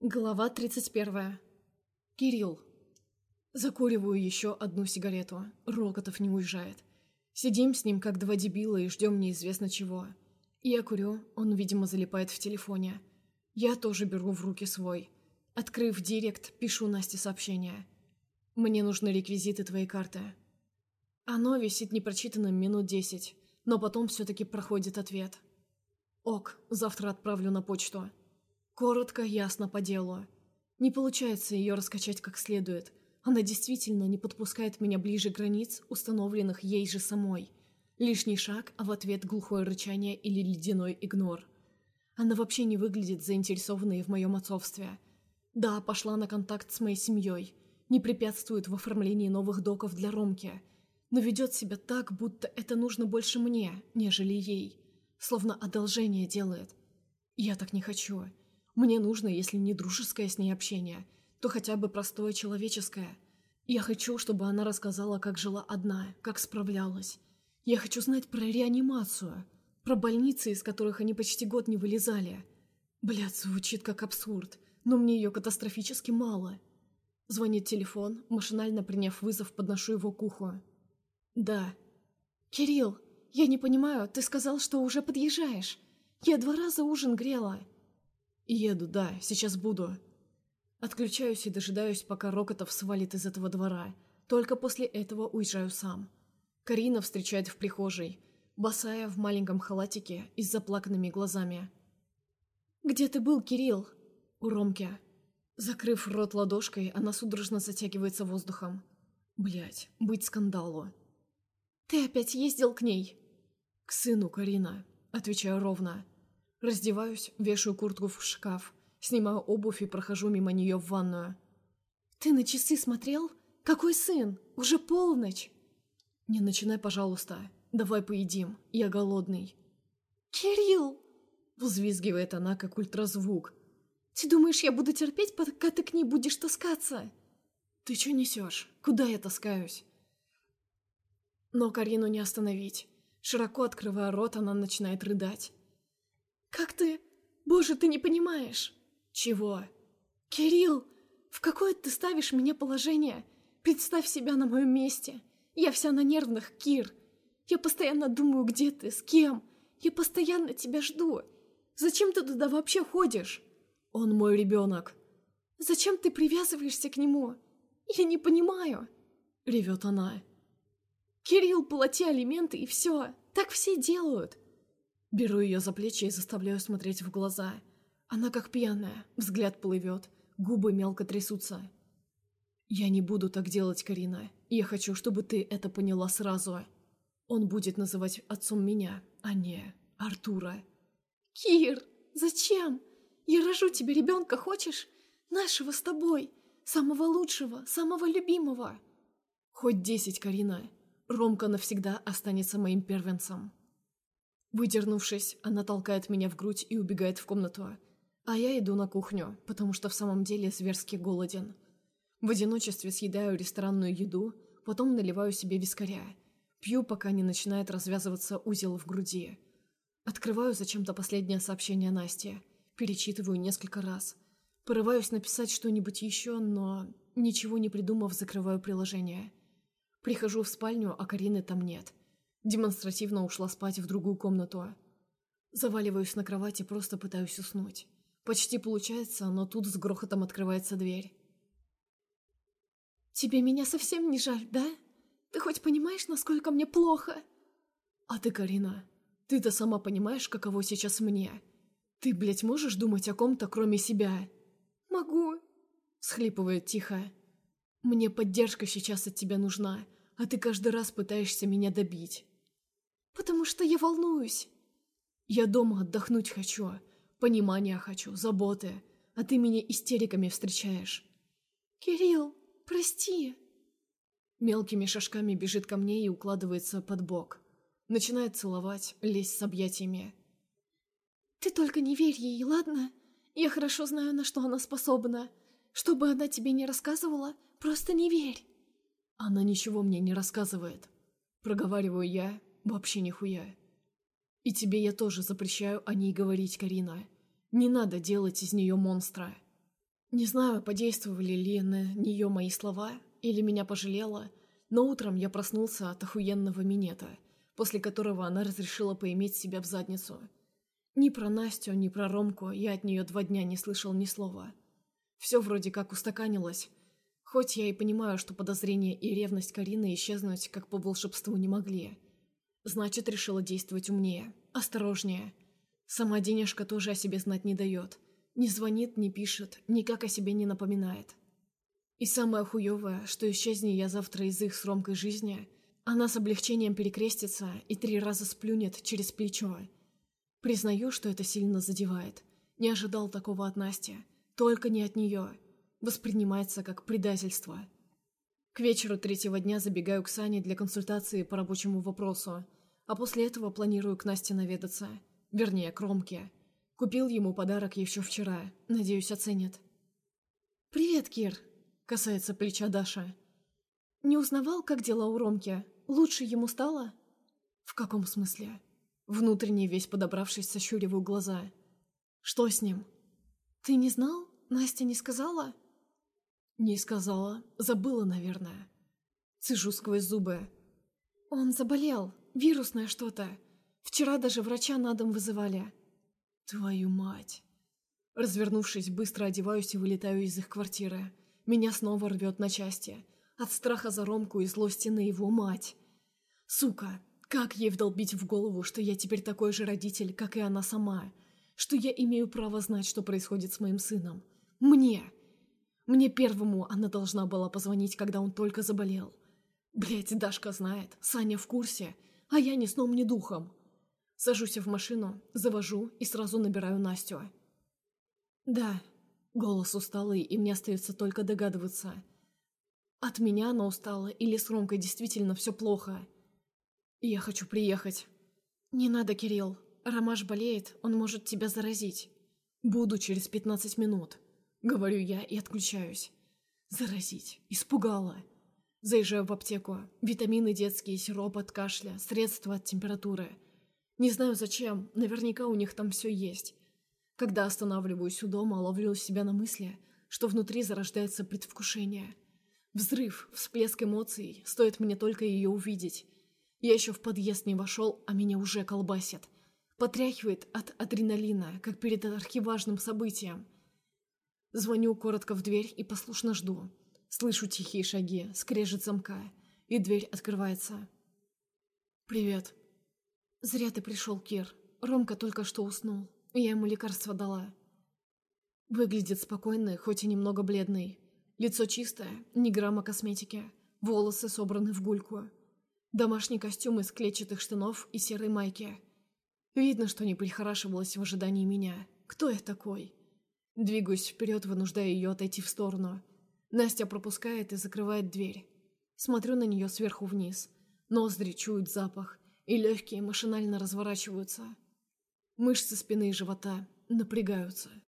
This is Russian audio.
Глава 31. Кирилл. Закуриваю еще одну сигарету. Рокотов не уезжает. Сидим с ним, как два дебила, и ждем неизвестно чего. Я курю, он, видимо, залипает в телефоне. Я тоже беру в руки свой. Открыв директ, пишу Насте сообщение. «Мне нужны реквизиты твоей карты». Оно висит непрочитанным минут 10, но потом все-таки проходит ответ. «Ок, завтра отправлю на почту». Коротко, ясно, по делу. Не получается ее раскачать как следует. Она действительно не подпускает меня ближе границ, установленных ей же самой. Лишний шаг, а в ответ глухое рычание или ледяной игнор. Она вообще не выглядит заинтересованной в моем отцовстве. Да, пошла на контакт с моей семьей. Не препятствует в оформлении новых доков для Ромки. Но ведет себя так, будто это нужно больше мне, нежели ей. Словно одолжение делает. Я так не хочу. Мне нужно, если не дружеское с ней общение, то хотя бы простое человеческое. Я хочу, чтобы она рассказала, как жила одна, как справлялась. Я хочу знать про реанимацию, про больницы, из которых они почти год не вылезали. Блядь, звучит как абсурд, но мне ее катастрофически мало. Звонит телефон, машинально приняв вызов, подношу его к уху. «Да». «Кирилл, я не понимаю, ты сказал, что уже подъезжаешь. Я 2 раза ужин грела». «Еду, да, сейчас буду». Отключаюсь и дожидаюсь, пока Рокотов свалит из этого двора. Только после этого уезжаю сам. Карина встречает в прихожей, босая в маленьком халатике и с заплаканными глазами. «Где ты был, Кирилл?» У Ромки. Закрыв рот ладошкой, она судорожно затягивается воздухом. Блять, быть скандалу. «Ты опять ездил к ней?» «К сыну, Карина», отвечаю ровно. Раздеваюсь, вешаю куртку в шкаф, снимаю обувь и прохожу мимо нее в ванную. «Ты на часы смотрел? Какой сын? Уже полночь!» «Не начинай, пожалуйста. Давай поедим. Я голодный». «Кирилл!» — взвизгивает она, как ультразвук. «Ты думаешь, я буду терпеть, пока ты к ней будешь таскаться?» «Ты что несешь? Куда я таскаюсь?» Но Карину не остановить. Широко открывая рот, она начинает рыдать. «Как ты? Боже, ты не понимаешь!» «Чего?» «Кирилл, в какое ты ставишь меня положение? Представь себя на моем месте. Я вся на нервных, Кир. Я постоянно думаю, где ты, с кем. Я постоянно тебя жду. Зачем ты туда вообще ходишь?» «Он мой ребенок». «Зачем ты привязываешься к нему? Я не понимаю!» Ревет она. «Кирилл, плати алименты и все. Так все делают». Беру ее за плечи и заставляю смотреть в глаза. Она как пьяная, взгляд плывет, губы мелко трясутся. «Я не буду так делать, Карина. Я хочу, чтобы ты это поняла сразу. Он будет называть отцом меня, а не Артура». «Кир, зачем? Я рожу тебе ребенка, хочешь? Нашего с тобой, самого лучшего, самого любимого». «Хоть 10, Карина. Ромка навсегда останется моим первенцем». Выдернувшись, она толкает меня в грудь и убегает в комнату. А я иду на кухню, потому что в самом деле зверски голоден. В одиночестве съедаю ресторанную еду, потом наливаю себе вискаря. Пью, пока не начинает развязываться узел в груди. Открываю зачем-то последнее сообщение Насте. Перечитываю несколько раз. Порываюсь написать что-нибудь еще, но, ничего не придумав, закрываю приложение. Прихожу в спальню, а Карины там нет. Демонстративно ушла спать в другую комнату. Заваливаюсь на кровати, просто пытаюсь уснуть. Почти получается, но тут с грохотом открывается дверь. «Тебе меня совсем не жаль, да? Ты хоть понимаешь, насколько мне плохо?» «А ты, Карина, ты-то сама понимаешь, каково сейчас мне? Ты, блядь, можешь думать о ком-то, кроме себя?» «Могу», — схлипывает тихо. «Мне поддержка сейчас от тебя нужна, а ты каждый раз пытаешься меня добить». «Потому что я волнуюсь». «Я дома отдохнуть хочу, понимания хочу, заботы, а ты меня истериками встречаешь». «Кирилл, прости». Мелкими шажками бежит ко мне и укладывается под бок. Начинает целовать, лезть с объятиями. «Ты только не верь ей, ладно? Я хорошо знаю, на что она способна. Что бы она тебе не рассказывала, просто не верь». «Она ничего мне не рассказывает». Проговариваю я, вообще нихуя. «И тебе я тоже запрещаю о ней говорить, Карина. Не надо делать из нее монстра». Не знаю, подействовали ли на нее мои слова, или меня пожалела, но утром я проснулся от охуенного минета, после которого она разрешила поиметь себя в задницу. Ни про Настю, ни про Ромку я от нее 2 дня не слышал ни слова. Все вроде как устаканилось, хоть я и понимаю, что подозрения и ревность Карины исчезнуть как по волшебству не могли. Значит, решила действовать умнее, осторожнее. Сама денежка тоже о себе знать не дает. Не звонит, не пишет, никак о себе не напоминает. И самое хуевое, что исчезни я завтра из их с Ромкой жизни, она с облегчением перекрестится и 3 раза сплюнет через плечо. Признаю, что это сильно задевает. Не ожидал такого от Насти. Только не от нее. Воспринимается как предательство. К вечеру 3-го дня забегаю к Сане для консультации по рабочему вопросу, а после этого планирую к Насте наведаться. Вернее, к Ромке. Купил ему подарок еще вчера. Надеюсь, оценит. «Привет, Кир», — касается плеча Даша. «Не узнавал, как дела у Ромки? Лучше ему стало?» «В каком смысле?» Внутренне весь подобравшись, сощуриваю глаза. «Что с ним?» «Ты не знал? Настя не сказала?» «Не сказала. Забыла, наверное». Цежу сквозь зубы. «Он заболел. Вирусное что-то. Вчера даже врача на дом вызывали». «Твою мать!» Развернувшись, быстро одеваюсь и вылетаю из их квартиры. Меня снова рвет на части. От страха за Ромку и злости на его мать. Сука, как ей вдолбить в голову, что я теперь такой же родитель, как и она сама? Что я имею право знать, что происходит с моим сыном? Мне! Мне первому она должна была позвонить, когда он только заболел. Блять, Дашка знает, Саня в курсе, а я ни сном, ни духом. Сажусь в машину, завожу и сразу набираю Настю. «Да». Голос усталый, и мне остается только догадываться. От меня она устала, или с Ромкой действительно все плохо? Я хочу приехать. «Не надо, Кирилл. Ромаш болеет, он может тебя заразить». «Буду через 15 минут», — говорю я и отключаюсь. Заразить. Испугала. Заезжаю в аптеку. Витамины детские, сироп от кашля, средства от температуры. Не знаю зачем, наверняка у них там все есть. Когда останавливаюсь у дома, ловлю себя на мысли, что внутри зарождается предвкушение. Взрыв, всплеск эмоций, стоит мне только ее увидеть. Я еще в подъезд не вошел, а меня уже колбасит. Потряхивает от адреналина, как перед архиважным событием. Звоню коротко в дверь и послушно жду. Слышу тихие шаги, скрежет замка, и дверь открывается. «Привет». «Зря ты пришел, Кир. Ромка только что уснул. Я ему лекарство дала». Выглядит спокойный, хоть и немного бледный. Лицо чистое, ни грамма косметики. Волосы собраны в гульку. Домашний костюм из клетчатых штанов и серой майки. Видно, что не прихорашивалась в ожидании меня. Кто я такой? Двигаюсь вперед, вынуждая ее отойти в сторону. Настя пропускает и закрывает дверь. Смотрю на нее сверху вниз. Ноздри чуют запах, и легкие машинально разворачиваются. Мышцы спины и живота напрягаются.